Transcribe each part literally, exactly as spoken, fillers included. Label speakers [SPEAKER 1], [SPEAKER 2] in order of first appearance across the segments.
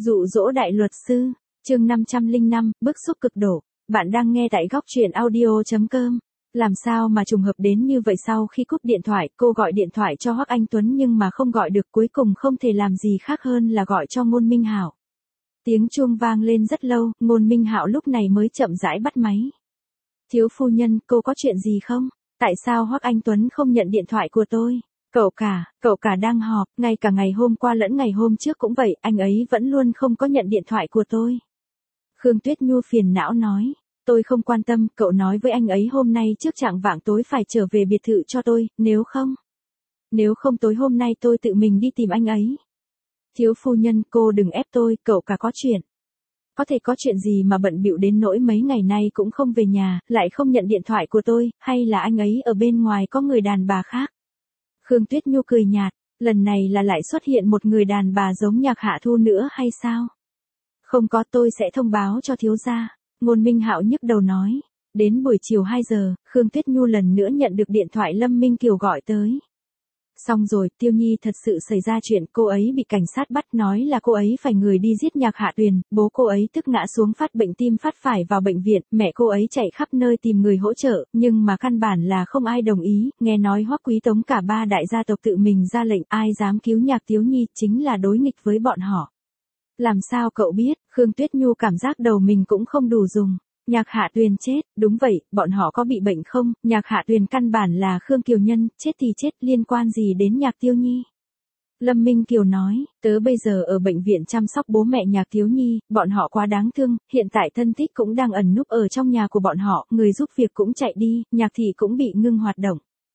[SPEAKER 1] Dụ dỗ đại luật sư, chương năm trăm lẻ năm, bức xúc cực độ. Bạn đang nghe tại góc truyện audio chấm com. Làm sao mà trùng hợp đến như vậy, sau khi cúp điện thoại, cô gọi điện thoại cho Hoắc Anh Tuấn nhưng mà không gọi được, cuối cùng không thể làm gì khác hơn là gọi cho Ngôn Minh Hạo. Tiếng chuông vang lên rất lâu, Ngôn Minh Hạo lúc này mới chậm rãi bắt máy. Thiếu phu nhân, cô có chuyện gì không? Tại sao Hoắc Anh Tuấn không nhận điện thoại của tôi? Cậu cả, cậu cả đang họp, ngay cả ngày hôm qua lẫn ngày hôm trước cũng vậy, anh ấy vẫn luôn không có nhận điện thoại của tôi. Khương Tuyết Nhu phiền não nói, tôi không quan tâm, cậu nói với anh ấy hôm nay trước chạng vạng tối phải trở về biệt thự cho tôi, nếu không. Nếu không tối hôm nay tôi tự mình đi tìm anh ấy. Thiếu phu nhân, cô đừng ép tôi, cậu cả có chuyện. Có thể có chuyện gì mà bận bịu đến nỗi mấy ngày nay cũng không về nhà, lại không nhận điện thoại của tôi, hay là anh ấy ở bên ngoài có người đàn bà khác? Khương Tuyết Nhu cười nhạt, lần này là lại xuất hiện một người đàn bà giống Nhạc Hạ Thu nữa hay sao? Không có, tôi sẽ thông báo cho thiếu gia. Ngôn Minh Hạo nhức đầu nói. Đến buổi chiều hai giờ, Khương Tuyết Nhu lần nữa nhận được điện thoại Lâm Minh Kiều gọi tới. Xong rồi, Tiêu Nhi thật sự xảy ra chuyện, cô ấy bị cảnh sát bắt, nói là cô ấy phải người đi giết Nhạc Hạ Tuyền, bố cô ấy tức ngã xuống phát bệnh tim phát phải vào bệnh viện, mẹ cô ấy chạy khắp nơi tìm người hỗ trợ, nhưng mà căn bản là không ai đồng ý, nghe nói Hoắc Quý Tống cả ba đại gia tộc tự mình ra lệnh, ai dám cứu Nhạc Tiếu Nhi chính là đối nghịch với bọn họ. Làm sao cậu biết? Khương Tuyết Nhu cảm giác đầu mình cũng không đủ dùng. Nhạc Hạ Tuyền chết, đúng vậy, bọn họ có bị bệnh không? Nhạc Hạ Tuyền căn bản là Khương Kiều Nhân, chết thì chết, liên quan gì đến Nhạc Tiêu Nhi? Lâm Minh Kiều nói, tớ bây giờ ở bệnh viện chăm sóc bố mẹ Nhạc Tiếu Nhi, bọn họ quá đáng thương, hiện tại thân thích cũng đang ẩn núp ở trong nhà của bọn họ, người giúp việc cũng chạy đi, Nhạc Thị cũng bị ngưng hoạt động.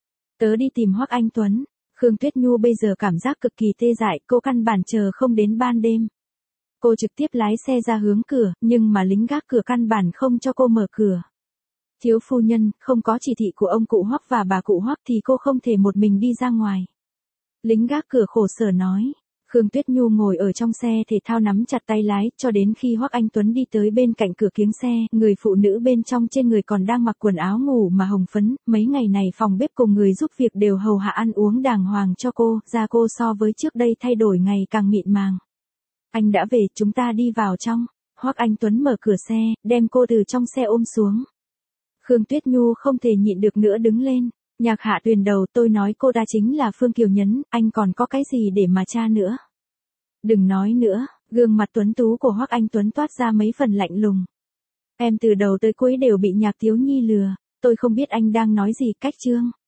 [SPEAKER 1] Tớ đi tìm Hoắc Anh Tuấn. Khương Tuyết Nhu bây giờ cảm giác cực kỳ tê dại, cô căn bản chờ không đến ban đêm. Cô trực tiếp lái xe ra hướng cửa, nhưng mà lính gác cửa căn bản không cho cô mở cửa. Thiếu phu nhân, không có chỉ thị của ông cụ Hoắc và bà cụ Hoắc thì cô không thể một mình đi ra ngoài. Lính gác cửa khổ sở nói. Khương Tuyết Nhu ngồi ở trong xe thể thao nắm chặt tay lái, cho đến khi Hoắc Anh Tuấn đi tới bên cạnh cửa kiếng xe, người phụ nữ bên trong trên người còn đang mặc quần áo ngủ mà hồng phấn, mấy ngày này phòng bếp cùng người giúp việc đều hầu hạ ăn uống đàng hoàng cho cô, da cô so với trước đây thay đổi ngày càng mịn màng. Anh đã về, chúng ta đi vào trong. Hoắc Anh Tuấn mở cửa xe, đem cô từ trong xe ôm xuống. Khương Tuyết Nhu không thể nhịn được nữa đứng lên. Nhạc Hạ Tuyền đầu, tôi nói cô ta chính là Phương Kiều Nhấn, anh còn có cái gì để mà tra nữa? Đừng nói nữa, gương mặt tuấn tú của Hoắc Anh Tuấn toát ra mấy phần lạnh lùng. Em từ đầu tới cuối đều bị Nhạc Tiếu Nhi lừa, tôi không biết anh đang nói gì, cách chương.